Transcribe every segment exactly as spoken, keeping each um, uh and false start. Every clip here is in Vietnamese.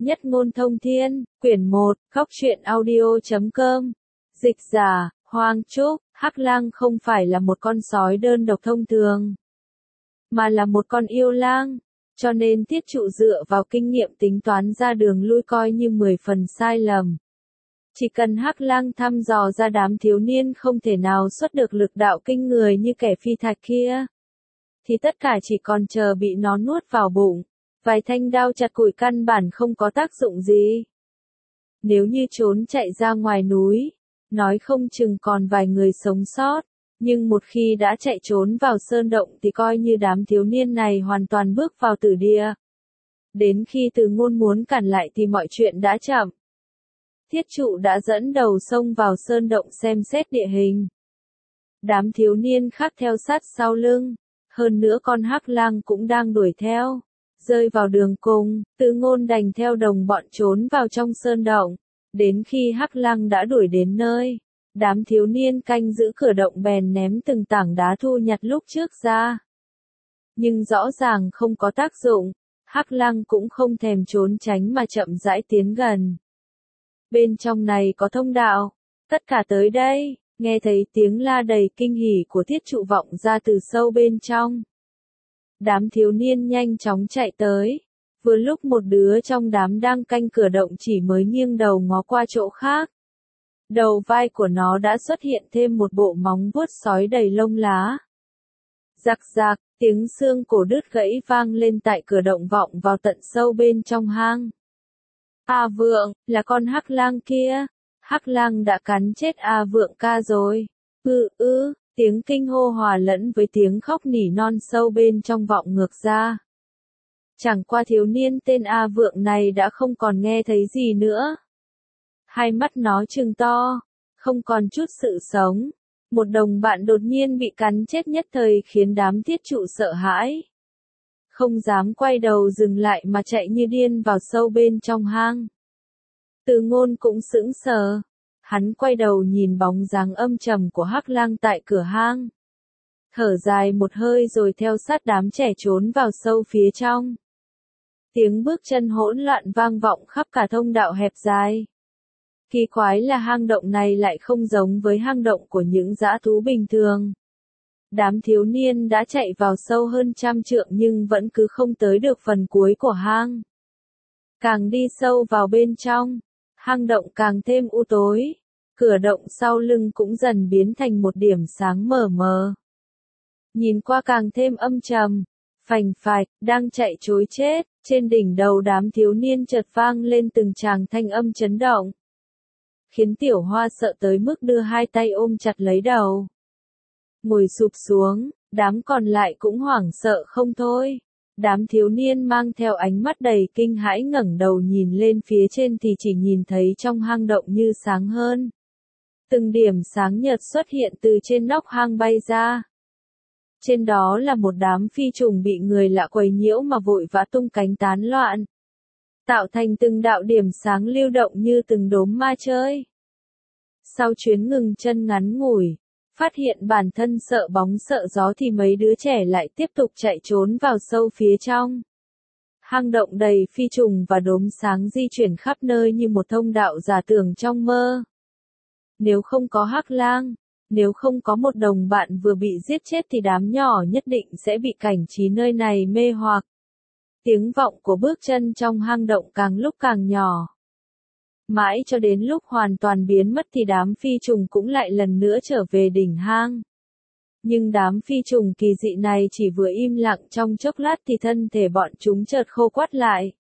Nhất ngôn thông thiên, quyển một, góc truyện audio chấm com. Dịch giả, Hoàng Trúc, Hắc Lang không phải là một con sói đơn độc thông thường, mà là một con yêu lang, cho nên Tiết Trụ dựa vào kinh nghiệm tính toán ra đường lui coi như mười phần sai lầm. Chỉ cần Hắc Lang thăm dò ra đám thiếu niên không thể nào xuất được lực đạo kinh người như kẻ phi thạch kia, thì tất cả chỉ còn chờ bị nó nuốt vào bụng. Vài thanh đao chặt củi căn bản không có tác dụng gì. Nếu như trốn chạy ra ngoài núi, nói không chừng còn vài người sống sót, nhưng một khi đã chạy trốn vào sơn động thì coi như đám thiếu niên này hoàn toàn bước vào tử địa. Đến khi Từ Ngôn muốn cản lại thì mọi chuyện đã chậm. Tiết Trụ đã dẫn đầu xông vào sơn động xem xét địa hình. Đám thiếu niên khác theo sát sau lưng, hơn nữa con Hắc Lang cũng đang đuổi theo. Rơi vào đường cùng, Từ Ngôn đành theo đồng bọn trốn vào trong sơn động. Đến khi Hắc Lang đã đuổi đến nơi, đám thiếu niên canh giữ cửa động bèn ném từng tảng đá thu nhặt lúc trước ra. Nhưng rõ ràng không có tác dụng, Hắc Lang cũng không thèm trốn tránh mà chậm rãi tiến gần. Bên trong này có thông đạo, tất cả tới đây, nghe thấy tiếng la đầy kinh hỉ của Tiết Trụ vọng ra từ sâu bên trong. Đám thiếu niên nhanh chóng chạy tới, vừa lúc một đứa trong đám đang canh cửa động chỉ mới nghiêng đầu ngó qua chỗ khác. Đầu vai của nó đã xuất hiện thêm một bộ móng vuốt sói đầy lông lá. Rạc rạc, tiếng xương cổ đứt gãy vang lên tại cửa động vọng vào tận sâu bên trong hang. A Vượng, là con Hắc Lang kia, Hắc Lang đã cắn chết A Vượng ca rồi. Ừ ư. Tiếng kinh hô hòa lẫn với tiếng khóc nỉ non sâu bên trong vọng ngược ra. Chẳng qua thiếu niên tên A Vượng này đã không còn nghe thấy gì nữa. Hai mắt nó trừng to, không còn chút sự sống. Một đồng bạn đột nhiên bị cắn chết nhất thời khiến đám Tiết Trụ sợ hãi. Không dám quay đầu dừng lại mà chạy như điên vào sâu bên trong hang. Từ Ngôn cũng sững sờ. Hắn quay đầu nhìn bóng dáng âm trầm của Hắc Lang tại cửa hang. Thở dài một hơi rồi theo sát đám trẻ trốn vào sâu phía trong. Tiếng bước chân hỗn loạn vang vọng khắp cả thông đạo hẹp dài. Kỳ quái là hang động này lại không giống với hang động của những dã thú bình thường. Đám thiếu niên đã chạy vào sâu hơn trăm trượng nhưng vẫn cứ không tới được phần cuối của hang. Càng đi sâu vào bên trong, hang động càng thêm u tối. Cửa động sau lưng cũng dần biến thành một điểm sáng mờ mờ. Nhìn qua càng thêm âm trầm, phành phạch, đang chạy trối chết, trên đỉnh đầu đám thiếu niên chợt vang lên từng tràng thanh âm chấn động. Khiến Tiểu Hoa sợ tới mức đưa hai tay ôm chặt lấy đầu. Ngồi sụp xuống, đám còn lại cũng hoảng sợ không thôi. Đám thiếu niên mang theo ánh mắt đầy kinh hãi ngẩng đầu nhìn lên phía trên thì chỉ nhìn thấy trong hang động như sáng hơn. Từng điểm sáng nhợt xuất hiện từ trên nóc hang bay ra. Trên đó là một đám phi trùng bị người lạ quấy nhiễu mà vội vã tung cánh tán loạn. Tạo thành từng đạo điểm sáng lưu động như từng đốm ma chơi. Sau chuyến ngừng chân ngắn ngủi, phát hiện bản thân sợ bóng sợ gió thì mấy đứa trẻ lại tiếp tục chạy trốn vào sâu phía trong. Hang động đầy phi trùng và đốm sáng di chuyển khắp nơi như một thông đạo giả tưởng trong mơ. Nếu không có Hắc Lang, nếu không có một đồng bạn vừa bị giết chết thì đám nhỏ nhất định sẽ bị cảnh trí nơi này mê hoặc. Tiếng vọng của bước chân trong hang động càng lúc càng nhỏ. Mãi cho đến lúc hoàn toàn biến mất thì đám phi trùng cũng lại lần nữa trở về đỉnh hang. Nhưng đám phi trùng kỳ dị này chỉ vừa im lặng trong chốc lát thì thân thể bọn chúng chợt khô quắt lại.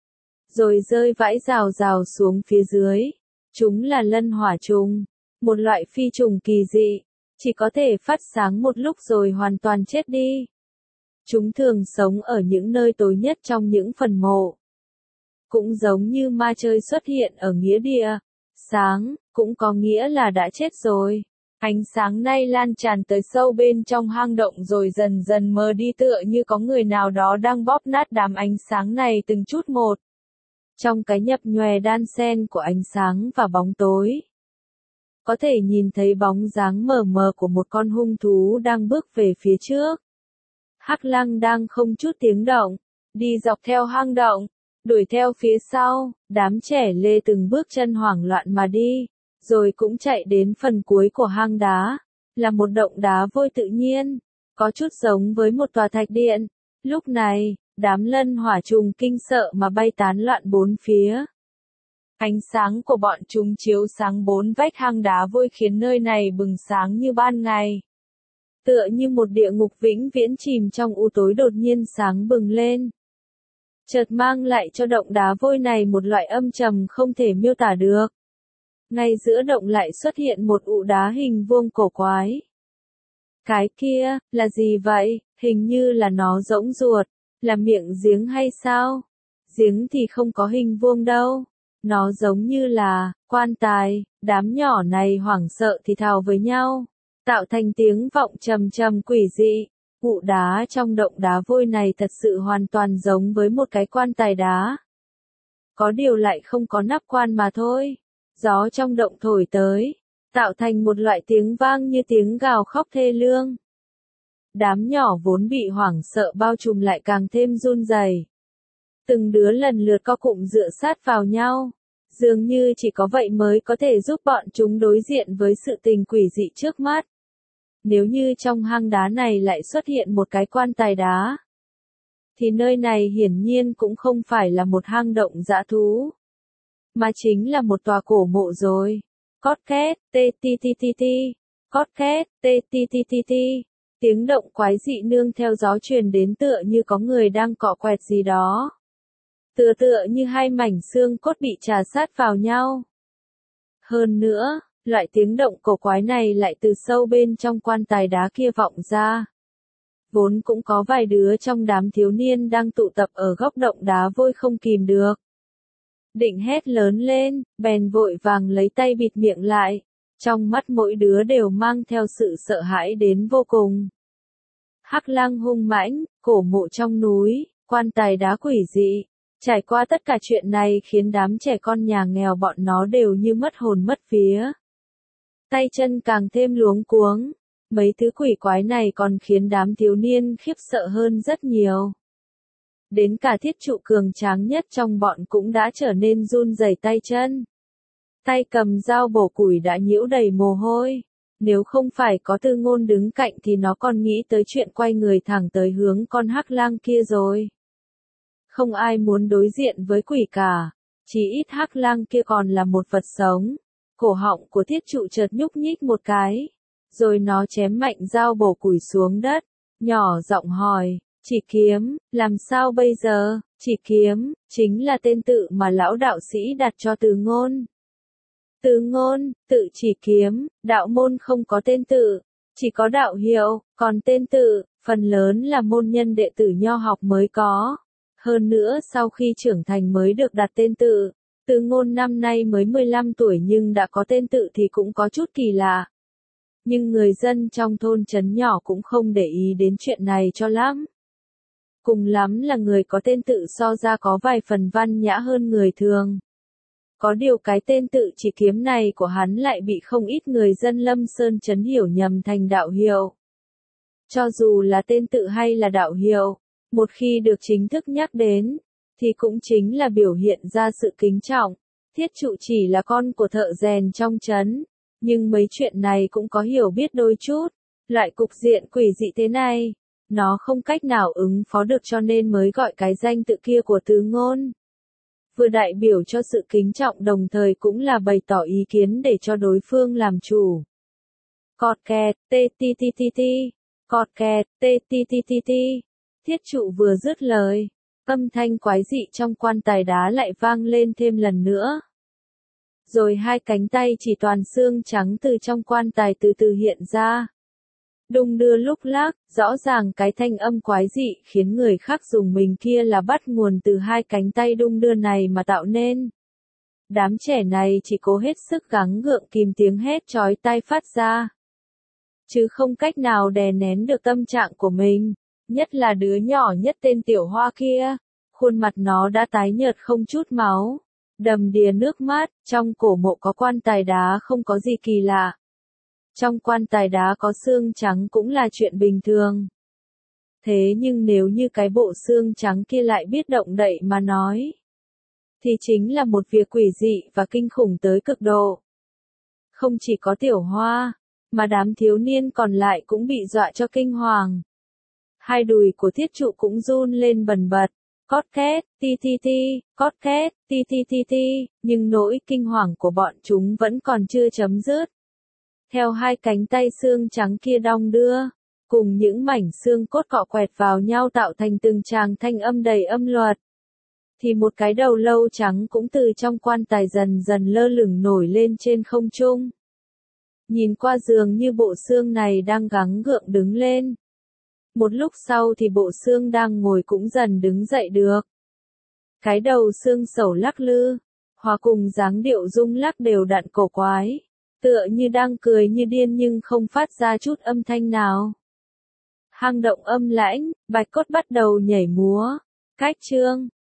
Rồi rơi vãi rào rào xuống phía dưới. Chúng là lân hỏa trùng, một loại phi trùng kỳ dị, chỉ có thể phát sáng một lúc rồi hoàn toàn chết đi. Chúng thường sống ở những nơi tối nhất trong những phần mộ. Cũng giống như ma chơi xuất hiện ở nghĩa địa, sáng, cũng có nghĩa là đã chết rồi. Ánh sáng nay lan tràn tới sâu bên trong hang động rồi dần dần mờ đi tựa như có người nào đó đang bóp nát đám ánh sáng này từng chút một. Trong cái nhập nhòe đan xen của ánh sáng và bóng tối, có thể nhìn thấy bóng dáng mờ mờ của một con hung thú đang bước về phía trước. Hắc Lang đang không chút tiếng động, đi dọc theo hang động, Đuổi theo phía sau, đám trẻ lê từng bước chân hoảng loạn mà đi, rồi cũng chạy đến phần cuối của hang đá, là một động đá vôi tự nhiên, có chút giống với một tòa thạch điện. Lúc này, đám lân hỏa trùng kinh sợ mà bay tán loạn bốn phía. Ánh sáng của bọn chúng chiếu sáng bốn vách hang đá vôi khiến nơi này bừng sáng như ban ngày. Tựa như một địa ngục vĩnh viễn chìm trong u tối đột nhiên sáng bừng lên. Chợt mang lại cho động đá vôi này một loại âm trầm không thể miêu tả được. Ngay giữa động lại xuất hiện một ụ đá hình vuông cổ quái. Cái kia, là gì vậy? Hình như là nó rỗng ruột, là miệng giếng hay sao? Giếng thì không có hình vuông đâu. Nó giống như là quan tài. Đám nhỏ này hoảng sợ thì thào với nhau, tạo thành tiếng vọng trầm trầm quỷ dị. Ụ đá trong động đá vôi này thật sự hoàn toàn giống với một cái quan tài đá. Có điều lại không có nắp quan mà thôi. Gió trong động thổi tới, tạo thành một loại tiếng vang như tiếng gào khóc thê lương. Đám nhỏ vốn bị hoảng sợ bao trùm lại càng thêm run rẩy. Từng đứa lần lượt co cụm dựa sát vào nhau. Dường như chỉ có vậy mới có thể giúp bọn chúng đối diện với sự tình quỷ dị trước mắt. Nếu như trong hang đá này lại xuất hiện một cái quan tài đá, thì nơi này hiển nhiên cũng không phải là một hang động dã thú, mà chính là một tòa cổ mộ rồi. Cót két, tê ti ti ti ti, cót két, tê ti ti ti ti. Tiếng động quái dị nương theo gió truyền đến tựa như có người đang cọ quẹt gì đó. Tựa tựa như hai mảnh xương cốt bị trà sát vào nhau. Hơn nữa, loại tiếng động cổ quái này lại từ sâu bên trong quan tài đá kia vọng ra. Vốn cũng có vài đứa trong đám thiếu niên đang tụ tập ở góc động đá vôi không kìm được. Định hét lớn lên, bèn vội vàng lấy tay bịt miệng lại. Trong mắt mỗi đứa đều mang theo sự sợ hãi đến vô cùng. Hắc lang hung mãnh, cổ mộ trong núi, quan tài đá quỷ dị. Trải qua tất cả chuyện này khiến đám trẻ con nhà nghèo bọn nó đều như mất hồn mất vía. Tay chân càng thêm luống cuống. Mấy thứ quỷ quái này còn khiến đám thiếu niên khiếp sợ hơn rất nhiều. Đến cả thiết trụ cường tráng nhất trong bọn cũng đã trở nên run rẩy tay chân. Tay cầm dao bổ củi đã nhiễu đầy mồ hôi. Nếu không phải có Tư Ngôn đứng cạnh thì nó còn nghĩ tới chuyện quay người thẳng tới hướng con hắc lang kia rồi. Không ai muốn đối diện với quỷ cả. Chỉ ít hắc lang kia còn là một vật sống. Cổ họng của thiết trụ chợt nhúc nhích một cái. Rồi nó chém mạnh dao bổ củi xuống đất. Nhỏ giọng hỏi, Chỉ Kiếm, làm sao bây giờ? Chỉ Kiếm, chính là tên tự mà lão đạo sĩ đặt cho Từ Ngôn. Từ Ngôn, tự Chỉ Kiếm, đạo môn không có tên tự, chỉ có đạo hiệu, còn tên tự, phần lớn là môn nhân đệ tử nho học mới có. Hơn nữa sau khi trưởng thành mới được đặt tên tự. Từ Ngôn năm nay mới mười lăm tuổi nhưng đã có tên tự thì cũng có chút kỳ lạ. Nhưng người dân trong thôn trấn nhỏ cũng không để ý đến chuyện này cho lắm. Cùng lắm là người có tên tự so ra có vài phần văn nhã hơn người thường. Có điều cái tên tự Chỉ Kiếm này của hắn lại bị không ít người dân Lâm Sơn trấn hiểu nhầm thành đạo hiệu. Cho dù là tên tự hay là đạo hiệu, một khi được chính thức nhắc đến, thì cũng chính là biểu hiện ra sự kính trọng. Thiết trụ chỉ là con của thợ rèn trong trấn, nhưng mấy chuyện này cũng có hiểu biết đôi chút. Loại cục diện quỷ dị thế này, nó không cách nào ứng phó được cho nên mới gọi cái danh tự kia của Từ Ngôn. Vừa đại biểu cho sự kính trọng đồng thời cũng là bày tỏ ý kiến để cho đối phương làm chủ. Cọt kẹt, tê ti ti ti ti, cọt kẹt, tê ti ti ti ti. Thiết trụ vừa dứt lời, âm thanh quái dị trong quan tài đá lại vang lên thêm lần nữa. Rồi hai cánh tay chỉ toàn xương trắng từ trong quan tài từ từ hiện ra. Đung đưa lúc lắc, rõ ràng cái thanh âm quái dị khiến người khác dùng mình kia là bắt nguồn từ hai cánh tay đung đưa này mà tạo nên. Đám trẻ này chỉ cố hết sức gắng gượng kìm tiếng hét chói tai phát ra. Chứ không cách nào đè nén được tâm trạng của mình, nhất là đứa nhỏ nhất tên Tiểu Hoa kia. Khuôn mặt nó đã tái nhợt không chút máu, đầm đìa nước mắt, trong cổ mộ có quan tài đá không có gì kỳ lạ. Trong quan tài đá có xương trắng cũng là chuyện bình thường. Thế nhưng nếu như cái bộ xương trắng kia lại biết động đậy mà nói, thì chính là một việc quỷ dị và kinh khủng tới cực độ. Không chỉ có Tiểu Hoa, mà đám thiếu niên còn lại cũng bị dọa cho kinh hoàng. Hai đùi của Thiết Trụ cũng run lên bần bật, cót két, ti ti ti, cót két, ti ti ti ti, nhưng nỗi kinh hoàng của bọn chúng vẫn còn chưa chấm dứt. Theo hai cánh tay xương trắng kia đong đưa, cùng những mảnh xương cốt cọ quẹt vào nhau tạo thành từng tràng thanh âm đầy âm luật, thì một cái đầu lâu trắng cũng từ trong quan tài dần dần lơ lửng nổi lên trên không trung. Nhìn qua dường như bộ xương này đang gắng gượng đứng lên. Một lúc sau thì bộ xương đang ngồi cũng dần đứng dậy được. Cái đầu xương sẩu lắc lư, hòa cùng dáng điệu rung lắc đều đặn cổ quái, tựa như đang cười như điên nhưng không phát ra chút âm thanh nào. Hang động âm lãnh, bạch cốt bắt đầu nhảy múa, cách chương.